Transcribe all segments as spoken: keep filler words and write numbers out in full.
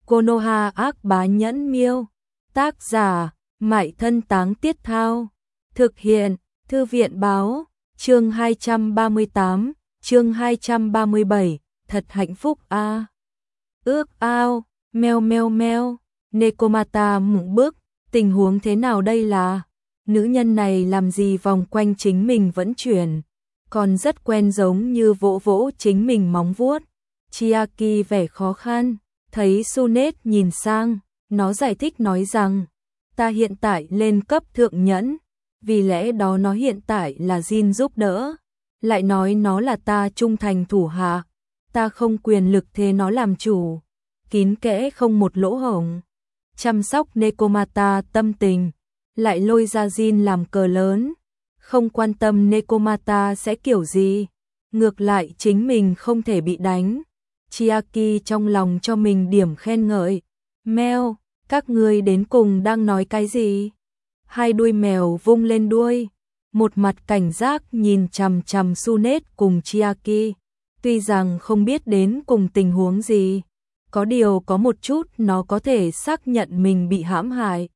Konoha ác bá nhẫn miêu. Tác giả, Mại Thân Táng Tiết Thao. Thực hiện, Thư viện báo. Chương hai trăm ba mươi tám, chương hai trăm ba mươi bảy, thật hạnh phúc a. À. Ước ao, meo meo meo, Nekomata mụng bước, tình huống thế nào đây là? Nữ nhân này làm gì vòng quanh chính mình vẫn chuyển, còn rất quen giống như vỗ vỗ chính mình móng vuốt. Chiaki vẻ khó khăn, thấy Sunet nhìn sang, nó giải thích nói rằng, ta hiện tại lên cấp thượng nhẫn, vì lẽ đó nó hiện tại là Jin giúp đỡ, lại nói nó là ta trung thành thủ hạ, ta không quyền lực thế nó làm chủ, kín kẽ không một lỗ hổng. Chăm sóc Nekomata tâm tình, lại lôi ra Jin làm cờ lớn, không quan tâm Nekomata sẽ kiểu gì, ngược lại chính mình không thể bị đánh. Chiaki trong lòng cho mình điểm khen ngợi. Mèo, các ngươi đến cùng đang nói cái gì? Hai đuôi mèo vung lên đuôi, một mặt cảnh giác nhìn chằm chằm Sunet cùng Chiaki, tuy rằng không biết đến cùng tình huống gì, có điều có một chút nó có thể xác nhận mình bị hãm hại.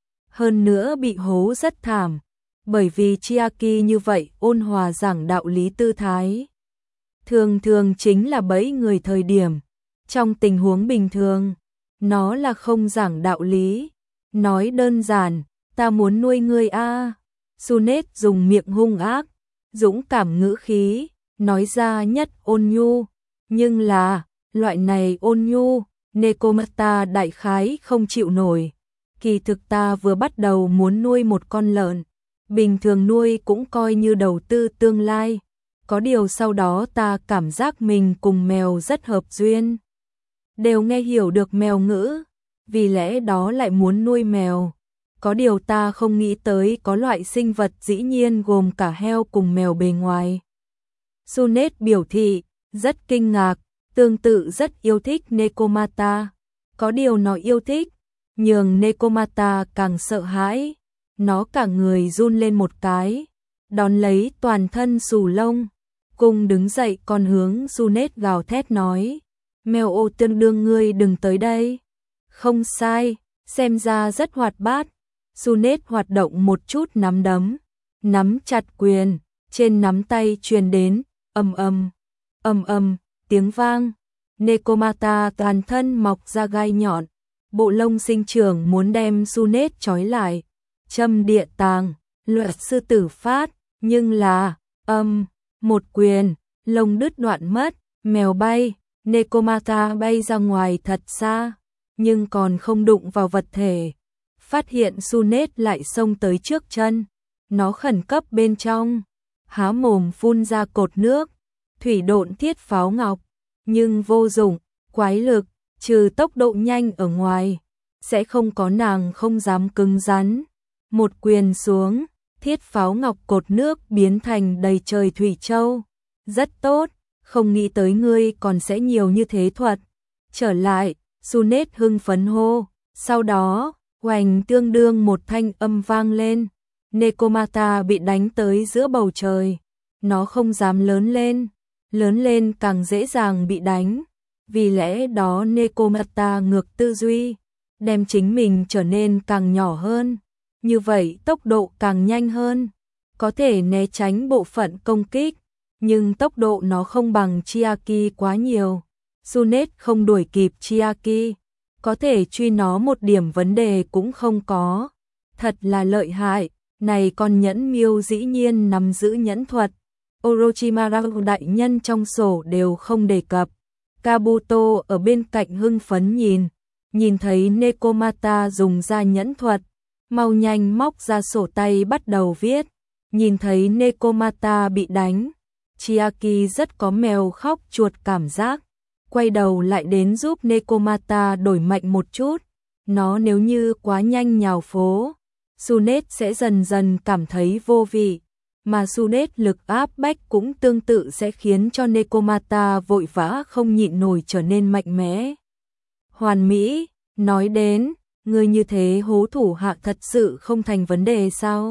Hơn nữa bị hố rất thảm, bởi vì Chiaki như vậy ôn hòa giảng đạo lý tư thái. Thường thường chính là bẫy người thời điểm, trong tình huống bình thường, nó là không giảng đạo lý. Nói đơn giản, ta muốn nuôi ngươi a. À. Sunet dùng miệng hung ác, dũng cảm ngữ khí, nói ra nhất ôn nhu, nhưng là, loại này ôn nhu, Nekomata đại khái không chịu nổi. Kỳ thực ta vừa bắt đầu muốn nuôi một con lợn, bình thường nuôi cũng coi như đầu tư tương lai. Có điều sau đó ta cảm giác mình cùng mèo rất hợp duyên, đều nghe hiểu được mèo ngữ, vì lẽ đó lại muốn nuôi mèo. Có điều ta không nghĩ tới có loại sinh vật dĩ nhiên gồm cả heo cùng mèo bề ngoài. Sunet biểu thị, rất kinh ngạc, tương tự rất yêu thích Nekomata. Có điều nó yêu thích, nhường Nekomata càng sợ hãi, nó cả người run lên một cái, đón lấy toàn thân xù lông. Cùng đứng dậy còn hướng Sunet gào thét nói, mèo ô tương đương ngươi đừng tới đây. Không sai, xem ra rất hoạt bát. Sunet hoạt động một chút nắm đấm, nắm chặt quyền, trên nắm tay truyền đến, ầm ầm, ầm ầm, tiếng vang. Nekomata toàn thân mọc ra gai nhọn, bộ lông sinh trưởng muốn đem Sunet trói lại. Châm địa tàng, luật sư tử phát, nhưng là, âm, một quyền, lông đứt đoạn mất, mèo bay, Nekomata bay ra ngoài thật xa, nhưng còn không đụng vào vật thể. Phát hiện Sunet lại xông tới trước chân, nó khẩn cấp bên trong, há mồm phun ra cột nước, thủy độn thiết pháo ngọc, nhưng vô dụng, quái lực, trừ tốc độ nhanh ở ngoài, sẽ không có nàng không dám cứng rắn. Một quyền xuống, thiết pháo ngọc cột nước biến thành đầy trời thủy châu. Rất tốt, không nghĩ tới ngươi còn sẽ nhiều như thế thuật. Trở lại, Sunet hưng phấn hô, sau đó, hoành tương đương một thanh âm vang lên. Nekomata bị đánh tới giữa bầu trời, nó không dám lớn lên, lớn lên càng dễ dàng bị đánh. Vì lẽ đó Nekomata ngược tư duy, đem chính mình trở nên càng nhỏ hơn. Như vậy tốc độ càng nhanh hơn, có thể né tránh bộ phận công kích, nhưng tốc độ nó không bằng Chiaki quá nhiều. Sunet không đuổi kịp Chiaki, có thể truy nó một điểm vấn đề cũng không có. Thật là lợi hại, này con nhẫn miêu dĩ nhiên nắm giữ nhẫn thuật. Orochimaru đại nhân trong sổ đều không đề cập. Kabuto ở bên cạnh hưng phấn nhìn, nhìn thấy Nekomata dùng ra nhẫn thuật, mau nhanh móc ra sổ tay bắt đầu viết. Nhìn thấy Nekomata bị đánh, Chiaki rất có mèo khóc chuột cảm giác, quay đầu lại đến giúp Nekomata đổi mệnh một chút. Nó nếu như quá nhanh nhào phố, Sunet sẽ dần dần cảm thấy vô vị, mà Sunet lực áp bách cũng tương tự sẽ khiến cho Nekomata vội vã không nhịn nổi trở nên mạnh mẽ. Hoàn mỹ, nói đến, ngươi như thế hố thủ hạ thật sự không thành vấn đề sao?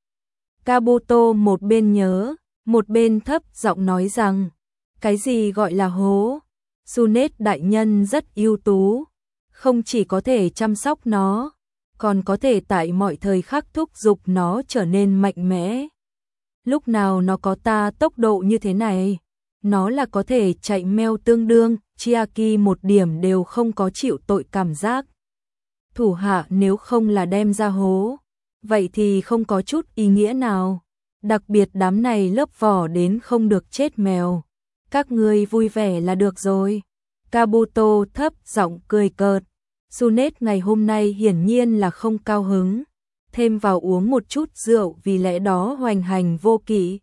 Kabuto một bên nhớ, một bên thấp giọng nói rằng, cái gì gọi là hố? Sunet đại nhân rất ưu tú, không chỉ có thể chăm sóc nó, còn có thể tại mọi thời khắc thúc giục nó trở nên mạnh mẽ. Lúc nào nó có ta tốc độ như thế này, nó là có thể chạy meo tương đương, Chiaki một điểm đều không có chịu tội cảm giác. Thủ hạ nếu không là đem ra hố, vậy thì không có chút ý nghĩa nào. Đặc biệt đám này lớp vỏ đến không được chết mèo. Các ngươi vui vẻ là được rồi. Kabuto thấp giọng cười cợt. Tsunet ngày hôm nay hiển nhiên là không cao hứng. Thêm vào uống một chút rượu vì lẽ đó hoành hành vô kỵ.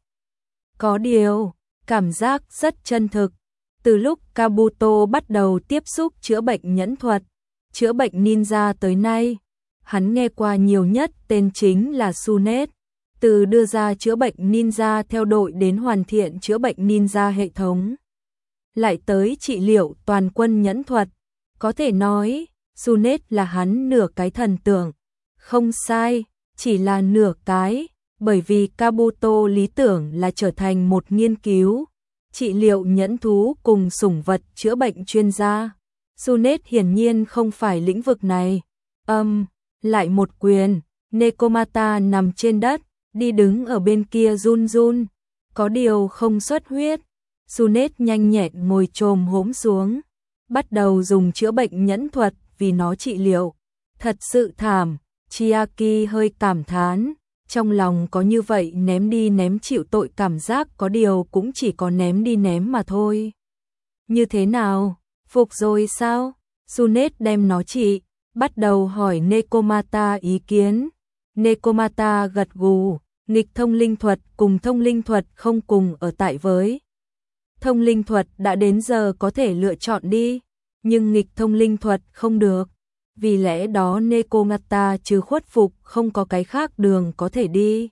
Có điều, cảm giác rất chân thực. Từ lúc Kabuto bắt đầu tiếp xúc chữa bệnh nhẫn thuật, chữa bệnh ninja tới nay, hắn nghe qua nhiều nhất tên chính là Tsunet. Từ đưa ra chữa bệnh ninja theo đội đến hoàn thiện chữa bệnh ninja hệ thống, lại tới trị liệu toàn quân nhẫn thuật, có thể nói Tsunet là hắn nửa cái thần tượng. Không sai, chỉ là nửa cái, bởi vì Kabuto lý tưởng là trở thành một nghiên cứu trị liệu nhẫn thú cùng sủng vật chữa bệnh chuyên gia. Tsunet hiển nhiên không phải lĩnh vực này. Âm, lại một quyền, Nekomata nằm trên đất, đi đứng ở bên kia run run, có điều không xuất huyết. Tsunet nhanh nhẹn ngồi chồm hổm xuống, bắt đầu dùng chữa bệnh nhẫn thuật vì nó trị liệu. Thật sự thảm, Chiaki hơi cảm thán, trong lòng có như vậy ném đi ném chịu tội cảm giác, có điều cũng chỉ có ném đi ném mà thôi. Như thế nào, phục rồi sao? Tsunet đem nó trị, bắt đầu hỏi Nekomata ý kiến. Nekomata gật gù, nghịch thông linh thuật cùng thông linh thuật không cùng ở tại với. Thông linh thuật đã đến giờ có thể lựa chọn đi, nhưng nghịch thông linh thuật không được. Vì lẽ đó Nekomata trừ khuất phục không có cái khác đường có thể đi.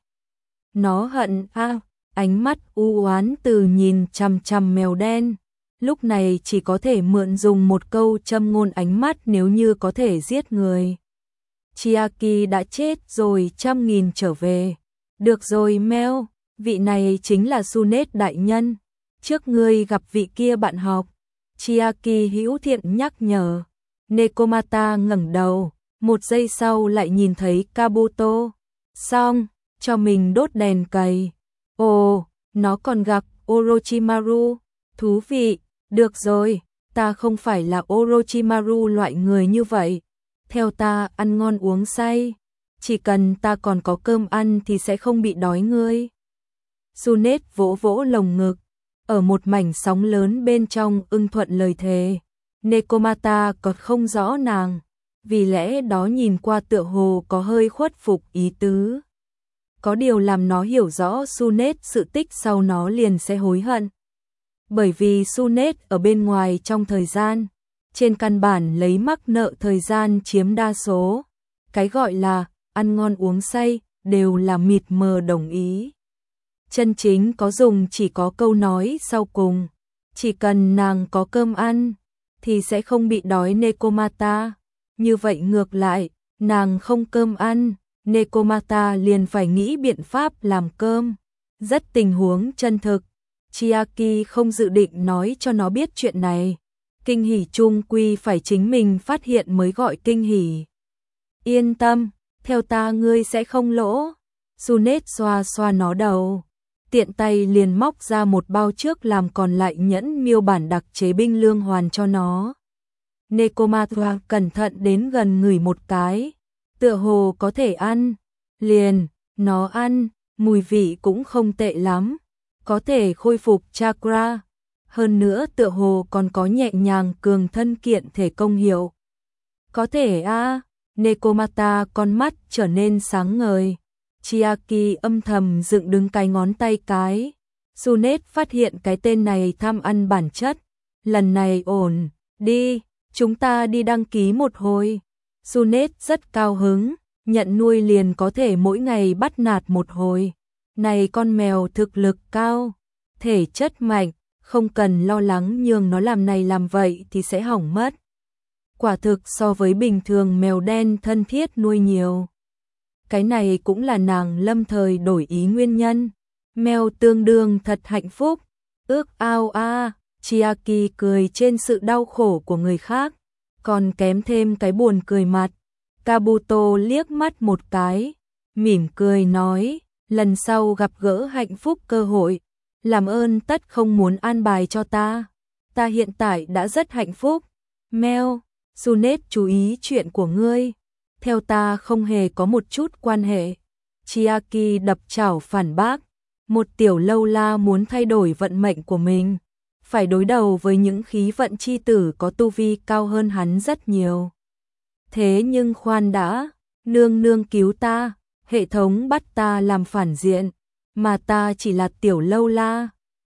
Nó hận a, à, ánh mắt u oán từ nhìn chằm chằm mèo đen. Lúc này chỉ có thể mượn dùng một câu châm ngôn ánh mắt nếu như có thể giết người. Chiaki đã chết rồi trăm nghìn trở về. Được rồi Meo, vị này chính là Tsunet đại nhân. Trước ngươi gặp vị kia bạn học. Chiaki hữu thiện nhắc nhở. Nekomata ngẩng đầu, một giây sau lại nhìn thấy Kabuto. Xong, cho mình đốt đèn cầy. Ồ, nó còn gặp Orochimaru. Thú vị, được rồi, ta không phải là Orochimaru loại người như vậy. Theo ta ăn ngon uống say, chỉ cần ta còn có cơm ăn thì sẽ không bị đói ngươi. Tsunet vỗ vỗ lồng ngực, ở một mảnh sóng lớn bên trong ưng thuận lời thề. Nekomata còn không rõ nàng, vì lẽ đó nhìn qua tựa hồ có hơi khuất phục ý tứ. Có điều làm nó hiểu rõ Tsunet sự tích sau nó liền sẽ hối hận. Bởi vì Tsunet ở bên ngoài trong thời gian, trên căn bản lấy mắc nợ thời gian chiếm đa số. Cái gọi là ăn ngon uống say đều là mịt mờ đồng ý. Chân chính có dùng chỉ có câu nói sau cùng. Chỉ cần nàng có cơm ăn thì sẽ không bị đói Nekomata. Như vậy ngược lại, nàng không cơm ăn, Nekomata liền phải nghĩ biện pháp làm cơm. Rất tình huống chân thực. Chiaki không dự định nói cho nó biết chuyện này. Kinh hỉ chung quy phải chính mình phát hiện mới gọi kinh hỉ. Yên tâm, theo ta ngươi sẽ không lỗ. Tsunet xoa xoa nó đầu, tiện tay liền móc ra một bao trước làm còn lại nhẫn miêu bản đặc chế binh lương hoàn cho nó. Nekomata cẩn thận đến gần ngửi một cái, tựa hồ có thể ăn. Liền, nó ăn, mùi vị cũng không tệ lắm, có thể khôi phục chakra. Hơn nữa tựa hồ còn có nhẹ nhàng cường thân kiện thể công hiệu. Có thể a, à, Nekomata con mắt trở nên sáng ngời. Chiaki âm thầm dựng đứng cái ngón tay cái. Tsunet phát hiện cái tên này tham ăn bản chất. Lần này ổn, đi, chúng ta đi đăng ký một hồi. Tsunet rất cao hứng, nhận nuôi liền có thể mỗi ngày bắt nạt một hồi. Này con mèo thực lực cao, thể chất mạnh, không cần lo lắng nhường nó làm này làm vậy thì sẽ hỏng mất. Quả thực so với bình thường mèo đen thân thiết nuôi nhiều. Cái này cũng là nàng lâm thời đổi ý nguyên nhân. Mèo tương đương thật hạnh phúc. Ước ao a, Chiaki cười trên sự đau khổ của người khác. còn kém thêm cái buồn cười mặt. Kabuto liếc mắt một cái, mỉm cười nói, lần sau gặp gỡ hạnh phúc cơ hội, làm ơn tất không muốn an bài cho ta. Ta hiện tại đã rất hạnh phúc. Meo, Junet chú ý chuyện của ngươi. Theo ta không hề có một chút quan hệ. Chiaki đập chảo phản bác. Một tiểu lâu la muốn thay đổi vận mệnh của mình, phải đối đầu với những khí vận chi tử có tu vi cao hơn hắn rất nhiều. Thế nhưng khoan đã, nương nương cứu ta, hệ thống bắt ta làm phản diện, mà ta chỉ là tiểu lâu la.